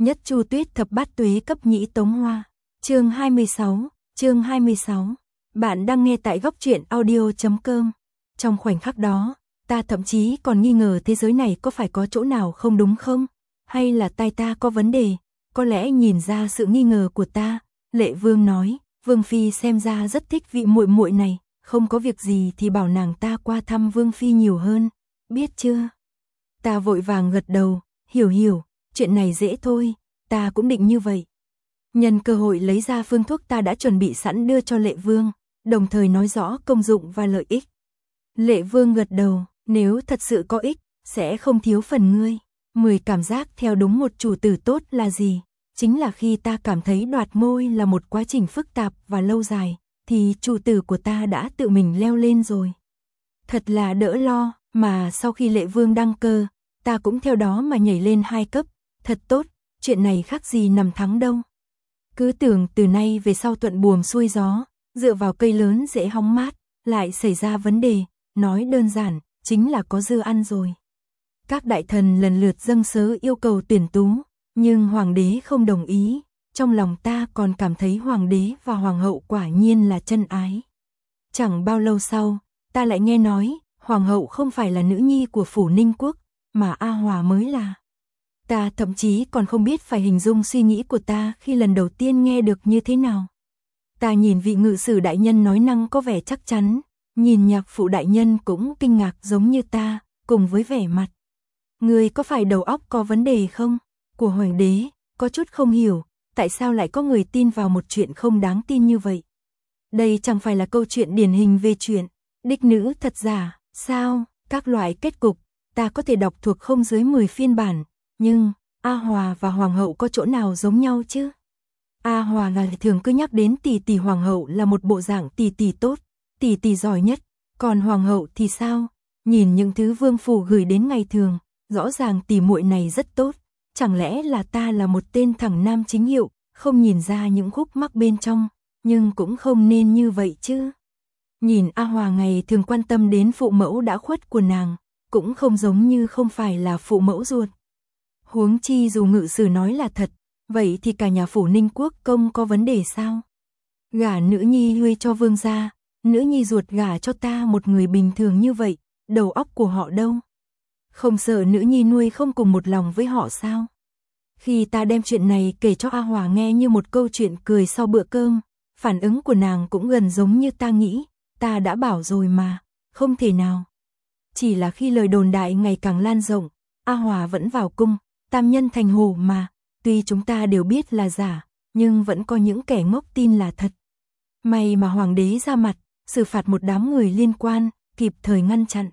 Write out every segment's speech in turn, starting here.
Nhất Chu Tuyết thập bát tuế cấp nhĩ tống hoa. Chương 26. Bạn đang nghe tại góc truyện audio.com. Trong khoảnh khắc đó, ta thậm chí còn nghi ngờ thế giới này có phải có chỗ nào không đúng không? Hay là tai ta có vấn đề? Có lẽ nhìn ra sự nghi ngờ của ta, Lệ Vương nói, Vương Phi xem ra rất thích vị muội muội này, không có việc gì thì bảo nàng ta qua thăm Vương Phi nhiều hơn, biết chưa? Ta vội vàng gật đầu, hiểu, chuyện này dễ thôi, ta cũng định như vậy. Nhân cơ hội lấy ra phương thuốc ta đã chuẩn bị sẵn đưa cho Lệ Vương, đồng thời nói rõ công dụng và lợi ích. Lệ Vương gật đầu, nếu thật sự có ích, sẽ không thiếu phần ngươi. 10 cảm giác theo đúng một chủ tử tốt là gì? Chính là khi ta cảm thấy đoạt môi là một quá trình phức tạp và lâu dài, thì chủ tử của ta đã tự mình leo lên rồi. Thật là đỡ lo, mà sau khi Lệ Vương đăng cơ, ta cũng theo đó mà nhảy lên 2 cấp, thật tốt, chuyện này khác gì nằm thắng đâu. Cứ tưởng từ nay về sau thuận buồm xuôi gió, dựa vào cây lớn dễ hóng mát, lại xảy ra vấn đề, nói đơn giản, chính là có dưa ăn rồi. Các đại thần lần lượt dâng sớ yêu cầu tuyển tú, nhưng hoàng đế không đồng ý, trong lòng ta còn cảm thấy hoàng đế và hoàng hậu quả nhiên là chân ái. Chẳng bao lâu sau, ta lại nghe nói, hoàng hậu không phải là nữ nhi của phủ Ninh Quốc, mà A Hòa mới là. Ta thậm chí còn không biết phải hình dung suy nghĩ của ta khi lần đầu tiên nghe được như thế nào. Ta nhìn vị ngự sử đại nhân nói năng có vẻ chắc chắn, nhìn nhạc phụ đại nhân cũng kinh ngạc giống như ta, cùng với vẻ mặt. Người có phải đầu óc có vấn đề không? Của hoàng đế, có chút không hiểu, tại sao lại có người tin vào một chuyện không đáng tin như vậy? Đây chẳng phải là câu chuyện điển hình về chuyện đích nữ thật giả, sao? Các loại kết cục, ta có thể đọc thuộc không dưới 10 phiên bản, nhưng A Hòa và hoàng hậu có chỗ nào giống nhau chứ? A Hòa là thường cứ nhắc đến tỷ hoàng hậu là một bộ dạng tỷ tốt, tỷ giỏi nhất, còn hoàng hậu thì sao? Nhìn những thứ vương phủ gửi đến ngày thường, rõ ràng tỷ muội này rất tốt, chẳng lẽ là ta là một tên thằng nam chính hiệu, không nhìn ra những khúc mắc bên trong, nhưng cũng không nên như vậy chứ. Nhìn A Hòa ngày thường quan tâm đến phụ mẫu đã khuất của nàng, cũng không giống như không phải là phụ mẫu ruột. Huống chi dù ngự sử nói là thật, vậy thì cả nhà phủ Ninh Quốc công có vấn đề sao? Gả nữ nhi Huê cho vương gia, nữ nhi ruột gả cho ta một người bình thường như vậy, đầu óc của họ đâu? Không sợ nữ nhi nuôi không cùng một lòng với họ sao? Khi ta đem chuyện này kể cho A Hòa nghe như một câu chuyện cười sau bữa cơm, phản ứng của nàng cũng gần giống như ta nghĩ, ta đã bảo rồi mà, không thể nào. Chỉ là khi lời đồn đại ngày càng lan rộng, A Hòa vẫn vào cung, tam nhân thành hổ mà, tuy chúng ta đều biết là giả, nhưng vẫn có những kẻ ngốc tin là thật. May mà hoàng đế ra mặt, xử phạt một đám người liên quan, kịp thời ngăn chặn.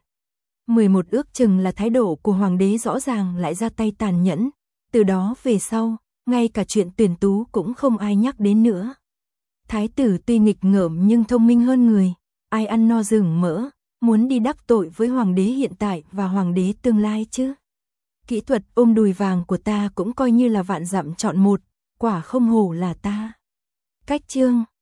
11 ước chừng là thái độ của hoàng đế rõ ràng lại ra tay tàn nhẫn, từ đó về sau, ngay cả chuyện tuyển tú cũng không ai nhắc đến nữa. Thái tử tuy nghịch ngợm nhưng thông minh hơn người, ai ăn no rừng mỡ, muốn đi đắc tội với hoàng đế hiện tại và hoàng đế tương lai chứ. Kỹ thuật ôm đùi vàng của ta cũng coi như là vạn dặm chọn một, quả không hổ là ta. Cách chương